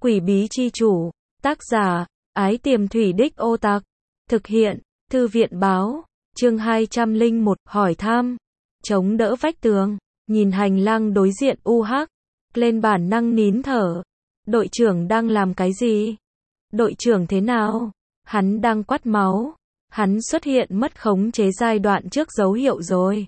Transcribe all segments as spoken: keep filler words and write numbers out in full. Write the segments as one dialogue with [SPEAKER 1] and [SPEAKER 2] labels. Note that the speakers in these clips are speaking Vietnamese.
[SPEAKER 1] Quỷ bí chi chủ, tác giả, Ái Tiềm Thủy Đích Ô Tạc, thực hiện, Thư viện báo, chương hai trăm lẻ một, hỏi thăm, chống đỡ vách tường, nhìn hành lang đối diện u hắc, lên bản năng nín thở. Đội trưởng đang làm cái gì? Đội trưởng thế nào? Hắn đang quát máu. Hắn xuất hiện mất khống chế giai đoạn trước dấu hiệu rồi.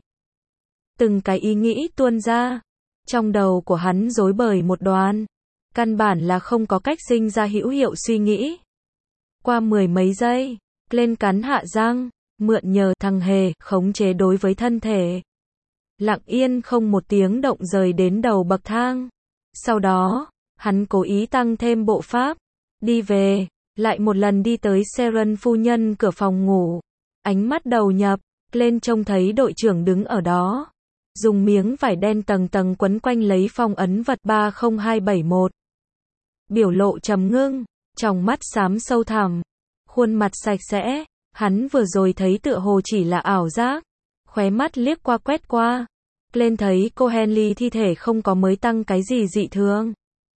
[SPEAKER 1] Từng cái ý nghĩ tuôn ra. Trong đầu của hắn rối bời một đoàn. Căn bản là không có cách sinh ra hữu hiệu suy nghĩ. Qua mười mấy giây, lên cắn hạ răng, mượn nhờ thằng hề khống chế đối với thân thể. Lặng yên không một tiếng động rời đến đầu bậc thang. Sau đó, hắn cố ý tăng thêm bộ pháp, đi về, lại một lần đi tới Seren phu nhân cửa phòng ngủ. Ánh mắt đầu nhập, lên trông thấy đội trưởng đứng ở đó. Dùng miếng vải đen tầng tầng quấn quanh lấy phong ấn vật ba không hai bảy một. Biểu lộ trầm ngưng, trong mắt xám sâu thẳm, khuôn mặt sạch sẽ, hắn vừa rồi thấy tựa hồ chỉ là ảo giác. Khóe mắt liếc qua quét qua, lên thấy cô Henley thi thể không có mới tăng cái gì dị thường.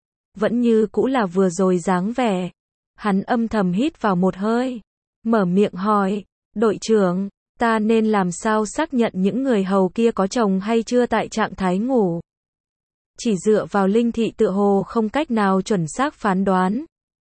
[SPEAKER 1] Vẫn như cũ là vừa rồi dáng vẻ. Hắn âm thầm hít vào một hơi, mở miệng hỏi, đội trưởng, ta nên làm sao xác nhận những người hầu kia có chồng hay chưa tại trạng thái ngủ? Chỉ dựa vào linh thị tựa hồ không cách nào chuẩn xác phán đoán.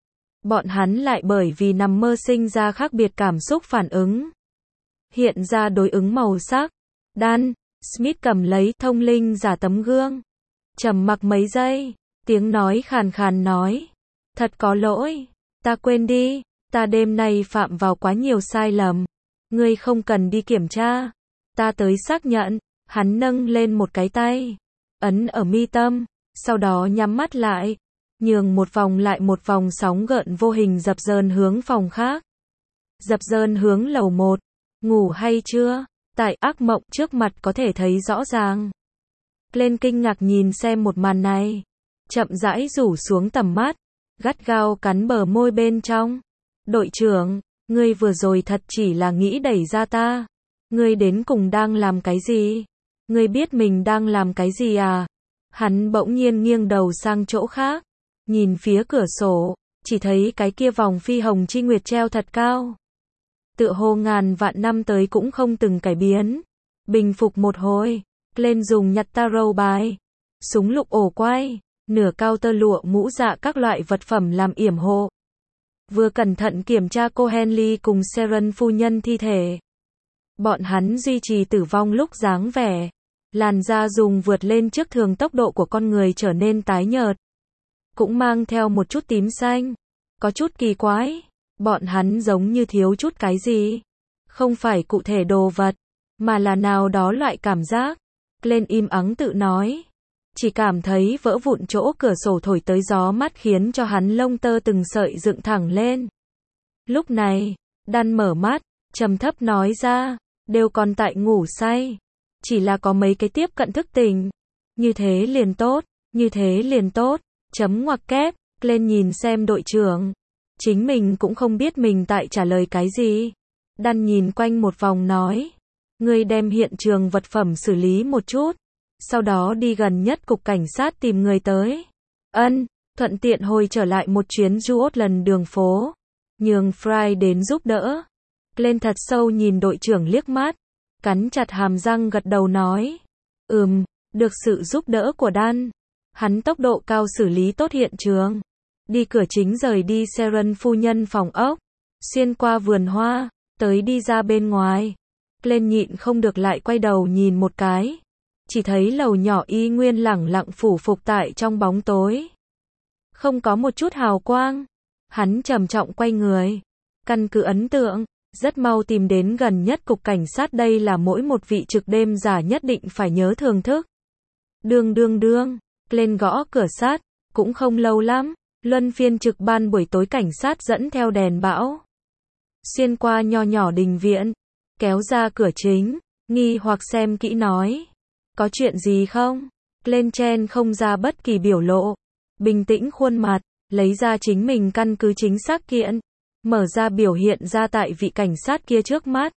[SPEAKER 1] Bọn hắn lại bởi vì nằm mơ sinh ra khác biệt cảm xúc phản ứng. Hiện ra đối ứng màu sắc. Dan, Smith cầm lấy thông linh giả tấm gương. Trầm mặc mấy giây, tiếng nói khàn khàn nói, thật có lỗi. Ta quên đi, ta đêm nay phạm vào quá nhiều sai lầm. Ngươi không cần đi kiểm tra. Ta tới xác nhận. Hắn nâng lên một cái tay, ấn ở mi tâm, sau đó nhắm mắt lại, nhường một vòng lại một vòng sóng gợn vô hình dập dờn hướng phòng khác. Dập dờn hướng lầu một. Ngủ hay chưa? Tại ác mộng trước mặt có thể thấy rõ ràng. Lên kinh ngạc nhìn xem một màn này, chậm rãi rủ xuống tầm mắt, gắt gao cắn bờ môi bên trong. Đội trưởng, ngươi vừa rồi thật chỉ là nghĩ đẩy ra ta. Ngươi đến cùng đang làm cái gì? Ngươi biết mình đang làm cái gì à? Hắn bỗng nhiên nghiêng đầu sang chỗ khác, nhìn phía cửa sổ, chỉ thấy cái kia vòng phi hồng chi nguyệt treo thật cao. Tựa hồ ngàn vạn năm tới cũng không từng cải biến. Bình phục một hồi, lên dùng nhặt tarot bài, súng lục ổ quay, nửa cao tơ lụa mũ dạ các loại vật phẩm làm yểm hộ. Vừa cẩn thận kiểm tra cô Henley cùng Seren phu nhân thi thể. Bọn hắn duy trì tử vong lúc dáng vẻ. Làn da dùng vượt lên trước thường tốc độ của con người trở nên tái nhợt. Cũng mang theo một chút tím xanh. Có chút kỳ quái. Bọn hắn giống như thiếu chút cái gì. Không phải cụ thể đồ vật, mà là nào đó loại cảm giác. Lên im ắng tự nói. Chỉ cảm thấy vỡ vụn chỗ cửa sổ thổi tới gió mát khiến cho hắn lông tơ từng sợi dựng thẳng lên. Lúc này, Dan mở mắt, trầm thấp nói ra, đều còn tại ngủ say. Chỉ là có mấy cái tiếp cận thức tỉnh. Như thế liền tốt, như thế liền tốt, chấm ngoặc kép, lên nhìn xem đội trưởng. Chính mình cũng không biết mình tại trả lời cái gì. Dan nhìn quanh một vòng nói, ngươi đem hiện trường vật phẩm xử lý một chút. Sau đó đi gần nhất cục cảnh sát tìm người tới. Ân, thuận tiện hồi trở lại một chuyến duốt lần đường phố. Nhường Fry đến giúp đỡ. Lên thật sâu nhìn đội trưởng liếc mắt. Cắn chặt hàm răng gật đầu nói. Ừm, được sự giúp đỡ của Dan. Hắn tốc độ cao xử lý tốt hiện trường. Đi cửa chính rời đi Seren phu nhân phòng ốc. Xuyên qua vườn hoa, tới đi ra bên ngoài. Lên nhịn không được lại quay đầu nhìn một cái. Chỉ thấy lầu nhỏ y nguyên lẳng lặng phủ phục tại trong bóng tối. Không có một chút hào quang. Hắn trầm trọng quay người. Căn cứ ấn tượng, rất mau tìm đến gần nhất cục cảnh sát, đây là mỗi một vị trực đêm giả nhất định phải nhớ thưởng thức. Đương đương đương, lên gõ cửa sát, cũng không lâu lắm, luân phiên trực ban buổi tối cảnh sát dẫn theo đèn bão. Xuyên qua nho nhỏ đình viện, kéo ra cửa chính, nghi hoặc xem kỹ nói. Có chuyện gì không? Lên chen không ra bất kỳ biểu lộ. Bình tĩnh khuôn mặt, lấy ra chính mình căn cứ chính xác kiện. Mở ra biểu hiện ra tại vị cảnh sát kia trước mắt.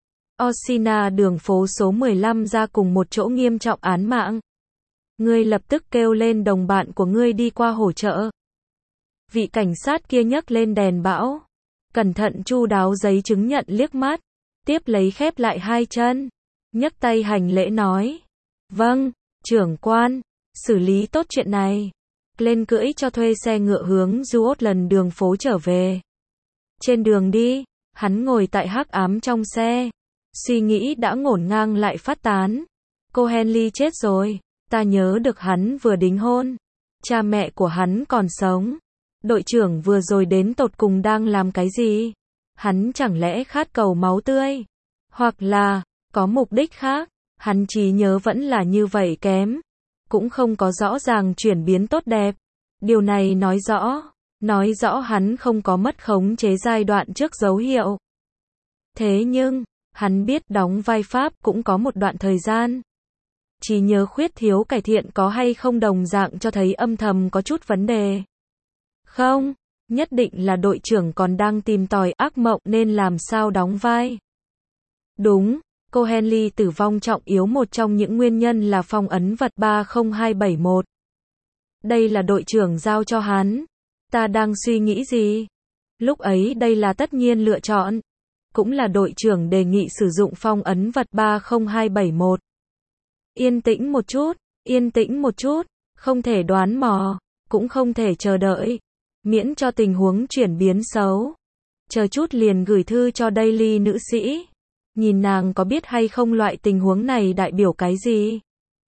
[SPEAKER 1] Orsina đường phố số mười lăm ra cùng một chỗ nghiêm trọng án mạng. Ngươi lập tức kêu lên đồng bạn của ngươi đi qua hỗ trợ. Vị cảnh sát kia nhấc lên đèn bão. Cẩn thận chu đáo giấy chứng nhận liếc mắt. Tiếp lấy khép lại hai chân. Nhấc tay hành lễ nói. Vâng, trưởng quan. Xử lý tốt chuyện này. Lên cưỡi cho thuê xe ngựa hướng Scotland đường phố trở về. Trên đường đi, hắn ngồi tại hắc ám trong xe. Suy nghĩ đã ngổn ngang lại phát tán. Cô Henley chết rồi. Ta nhớ được hắn vừa đính hôn. Cha mẹ của hắn còn sống. Đội trưởng vừa rồi đến tột cùng đang làm cái gì? Hắn chẳng lẽ khát cầu máu tươi? Hoặc là, có mục đích khác? Hắn trí nhớ vẫn là như vậy kém. Cũng không có rõ ràng chuyển biến tốt đẹp. Điều này nói rõ, nói rõ hắn không có mất khống chế giai đoạn trước dấu hiệu. Thế nhưng, hắn biết đóng vai Pháp cũng có một đoạn thời gian. Trí nhớ khuyết thiếu cải thiện có hay không đồng dạng cho thấy âm thầm có chút vấn đề. Không, nhất định là đội trưởng còn đang tìm tòi ác mộng nên làm sao đóng vai. Đúng, cô Henley tử vong trọng yếu một trong những nguyên nhân là phong ấn vật ba không hai bảy một. Đây là đội trưởng giao cho hắn. Ta đang suy nghĩ gì? Lúc ấy đây là tất nhiên lựa chọn. Cũng là đội trưởng đề nghị sử dụng phong ấn vật ba không hai bảy một. Yên tĩnh một chút, yên tĩnh một chút, không thể đoán mò, cũng không thể chờ đợi, miễn cho tình huống chuyển biến xấu. Chờ chút liền gửi thư cho Daily nữ sĩ, nhìn nàng có biết hay không loại tình huống này đại biểu cái gì.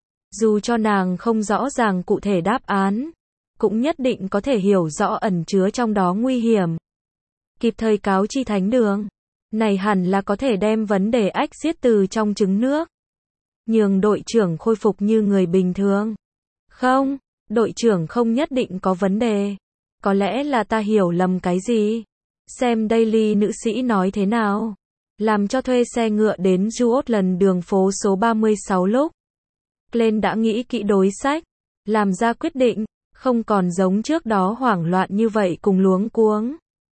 [SPEAKER 1] Dù cho nàng không rõ ràng cụ thể đáp án, cũng nhất định có thể hiểu rõ ẩn chứa trong đó nguy hiểm. Kịp thời cáo chi thánh đường, này hẳn là có thể đem vấn đề ách xiết từ trong trứng nước. Nhường đội trưởng khôi phục như người bình thường. Không, đội trưởng không nhất định có vấn đề. Có lẽ là ta hiểu lầm cái gì. Xem Daily nữ sĩ nói thế nào. Làm cho thuê xe ngựa đến Scotland đường phố số ba mươi sáu lúc. Glenn đã nghĩ kỹ đối sách. Làm ra quyết định. Không còn giống trước đó hoảng loạn như vậy cùng luống cuống.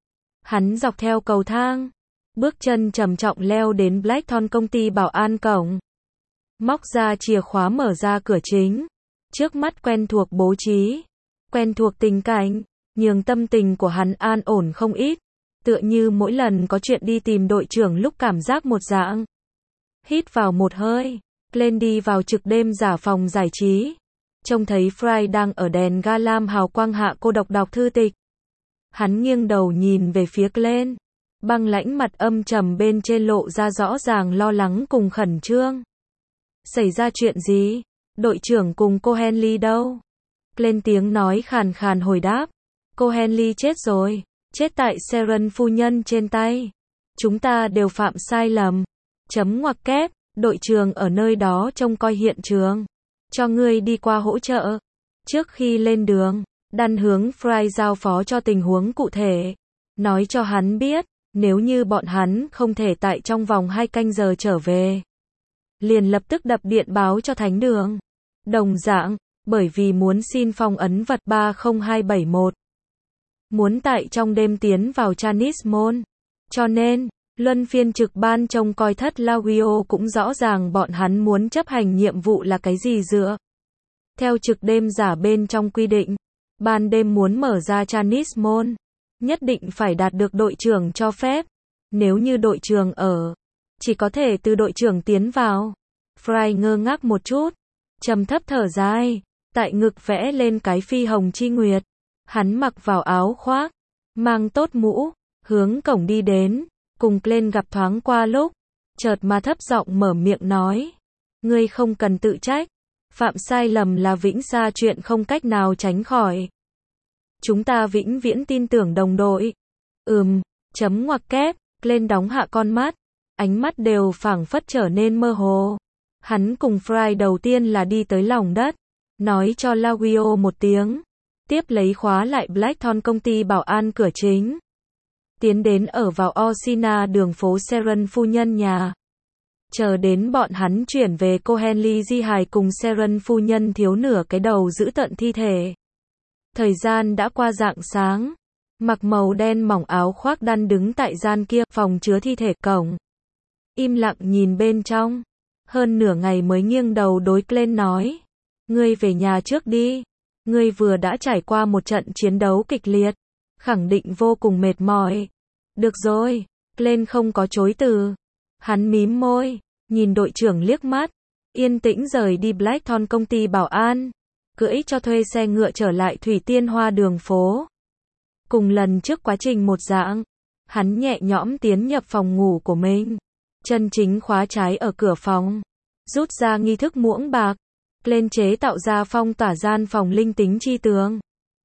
[SPEAKER 1] Hắn dọc theo cầu thang. Bước chân trầm trọng leo đến Blackthorn công ty bảo an cổng. Móc ra chìa khóa mở ra cửa chính. Trước mắt quen thuộc bố trí. Quen thuộc tình cảnh. Nhường tâm tình của hắn an ổn không ít. Tựa như mỗi lần có chuyện đi tìm đội trưởng lúc cảm giác một dạng. Hít vào một hơi. Lên đi vào trực đêm giả phòng giải trí. Trông thấy Fry đang ở đèn ga lam hào quang hạ cô độc đọc thư tịch. Hắn nghiêng đầu nhìn về phía Glenn. Băng lãnh mặt âm trầm bên trên lộ ra rõ ràng lo lắng cùng khẩn trương. Xảy ra chuyện gì? Đội trưởng cùng cô Henley đâu? Lên tiếng nói khàn khàn hồi đáp. Cô Henley chết rồi. Chết tại Sharon phu nhân trên tay. Chúng ta đều phạm sai lầm. Chấm ngoặc kép. Đội trưởng ở nơi đó trông coi hiện trường. Cho ngươi đi qua hỗ trợ. Trước khi lên đường, Đan hướng Fry giao phó cho tình huống cụ thể. Nói cho hắn biết, nếu như bọn hắn không thể tại trong vòng hai canh giờ trở về. Liền lập tức đập điện báo cho thánh đường. Đồng dạng, bởi vì muốn xin phong ấn vật ba không hai bảy một. Muốn tại trong đêm tiến vào Chanis Môn. Cho nên, luân phiên trực ban trông coi thất Lawio cũng rõ ràng bọn hắn muốn chấp hành nhiệm vụ là cái gì dựa. Theo trực đêm giả bên trong quy định, ban đêm muốn mở ra Chanis Môn, nhất định phải đạt được đội trưởng cho phép. Nếu như đội trưởng ở, chỉ có thể từ đội trưởng tiến vào. Fry ngơ ngác một chút, trầm thấp thở dài, tại ngực vẽ lên cái phi hồng chi nguyệt. Hắn mặc vào áo khoác, mang tốt mũ, hướng cổng đi đến, cùng Glenn gặp thoáng qua lúc, chợt mà thấp giọng mở miệng nói. Ngươi không cần tự trách, phạm sai lầm là vĩnh xa chuyện không cách nào tránh khỏi. Chúng ta vĩnh viễn tin tưởng đồng đội. Ừm, chấm ngoặc kép, Glenn đóng hạ con mắt, ánh mắt đều phảng phất trở nên mơ hồ. Hắn cùng Fry đầu tiên là đi tới lòng đất, nói cho Lawio một tiếng, tiếp lấy khóa lại Blackthorn công ty bảo an cửa chính. Tiến đến ở vào Orsina đường phố Sharon phu nhân nhà. Chờ đến bọn hắn chuyển về cô Henley di hài cùng Sharon phu nhân thiếu nửa cái đầu giữ tận thi thể. Thời gian đã qua rạng sáng. Mặc màu đen mỏng áo khoác Đan đứng tại gian kia, phòng chứa thi thể cổng. Im lặng nhìn bên trong. Hơn nửa ngày mới nghiêng đầu đối Glenn nói. Ngươi về nhà trước đi. Ngươi vừa đã trải qua một trận chiến đấu kịch liệt. khẳng định vô cùng mệt mỏi. Được rồi, Glenn không có chối từ. Hắn mím môi, nhìn đội trưởng liếc mắt, yên tĩnh rời đi Blackthorn công ty bảo an, cưỡi cho thuê xe ngựa trở lại Thủy Tiên Hoa đường phố. Cùng lần trước quá trình một dạng, hắn nhẹ nhõm tiến nhập phòng ngủ của mình, chân chính khóa trái ở cửa phòng, rút ra nghi thức muỗng bạc, lên chế tạo ra phong tỏa gian phòng linh tính chi tường.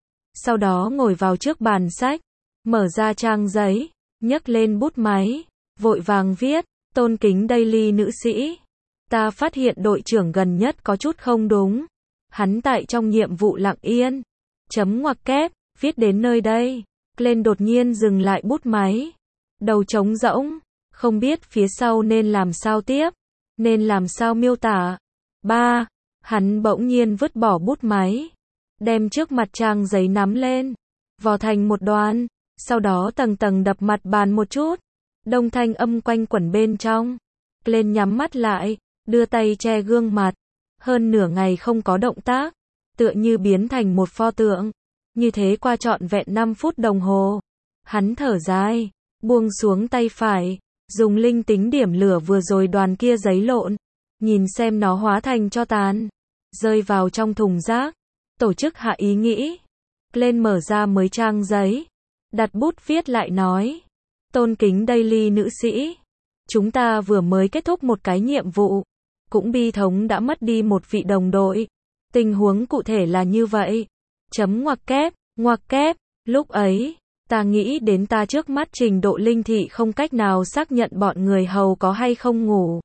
[SPEAKER 1] Sau đó ngồi vào trước bàn sách, mở ra trang giấy, nhấc lên bút máy, vội vàng viết, tôn kính Daily nữ sĩ. Ta phát hiện đội trưởng gần nhất có chút không đúng. Hắn tại trong nhiệm vụ lặng yên. Chấm ngoặc kép, viết đến nơi đây. Glenn đột nhiên dừng lại bút máy. Đầu trống rỗng. Không biết phía sau nên làm sao tiếp. Nên làm sao miêu tả. Ba. Hắn bỗng nhiên vứt bỏ bút máy. Đem trước mặt trang giấy nắm lên. Vò thành một đoàn. Sau đó tầng tầng đập mặt bàn một chút. Đông thanh âm quanh quẩn bên trong. Glenn nhắm mắt lại. Đưa tay che gương mặt. Hơn nửa ngày không có động tác. Tựa như biến thành một pho tượng. Như thế qua trọn vẹn năm phút đồng hồ. Hắn thở dài. Buông xuống tay phải. Dùng linh tính điểm lửa vừa rồi đoàn kia giấy lộn. Nhìn xem nó hóa thành tro tàn. Rơi vào trong thùng rác. Tổ chức hạ ý nghĩ. Glenn mở ra mới trang giấy. Đặt bút viết lại nói. Tôn kính Daily nữ sĩ. Chúng ta vừa mới kết thúc một cái nhiệm vụ. Cũng bi thống đã mất đi một vị đồng đội. Tình huống cụ thể là như vậy. Chấm ngoặc kép, ngoặc kép. Lúc ấy, ta nghĩ đến ta trước mắt trình độ linh thị không cách nào xác nhận bọn người hầu có hay không ngủ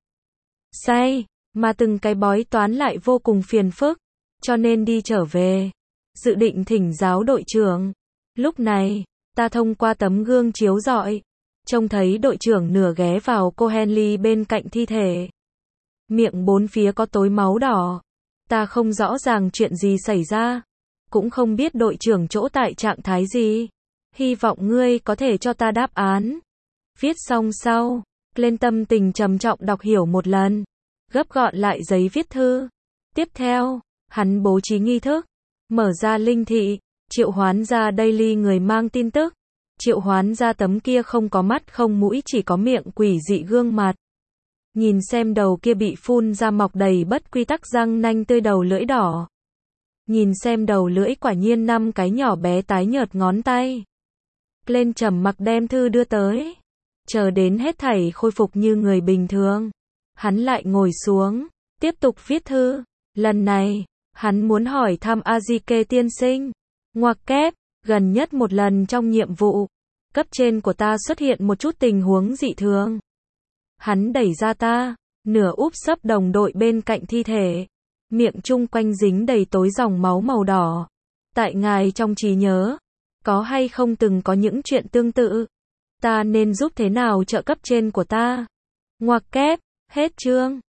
[SPEAKER 1] say, mà từng cái bói toán lại vô cùng phiền phức. Cho nên đi trở về. Dự định thỉnh giáo đội trưởng. Lúc này, ta thông qua tấm gương chiếu rọi. Trông thấy đội trưởng nửa ghé vào cô Henley bên cạnh thi thể. Miệng bốn phía có tối máu đỏ. Ta không rõ ràng chuyện gì xảy ra. Cũng không biết đội trưởng chỗ tại trạng thái gì. Hy vọng ngươi có thể cho ta đáp án. Viết xong sau, lên tâm tình trầm trọng đọc hiểu một lần. Gấp gọn lại giấy viết thư. Tiếp theo, hắn bố trí nghi thức. Mở ra linh thị, triệu hoán ra Daily người mang tin tức. Triệu hoán ra tấm kia không có mắt không mũi chỉ có miệng quỷ dị gương mặt. Nhìn xem đầu kia bị phun ra mọc đầy bất quy tắc răng nanh tươi đầu lưỡi đỏ. Nhìn xem đầu lưỡi quả nhiên năm cái nhỏ bé tái nhợt ngón tay. Lên trầm mặc đem thư đưa tới. Chờ đến hết thảy khôi phục như người bình thường. Hắn lại ngồi xuống, tiếp tục viết thư. Lần này, hắn muốn hỏi thăm Azike tiên sinh. Ngoặc kép, gần nhất một lần trong nhiệm vụ. Cấp trên của ta xuất hiện một chút tình huống dị thường. Hắn đẩy ra ta, nửa úp sấp đồng đội bên cạnh thi thể. Miệng chung quanh dính đầy tối dòng máu màu đỏ. Tại ngài trong trí nhớ, có hay không từng có những chuyện tương tự? Ta nên giúp thế nào trợ cấp trên của ta? Ngoặc kép, hết chương.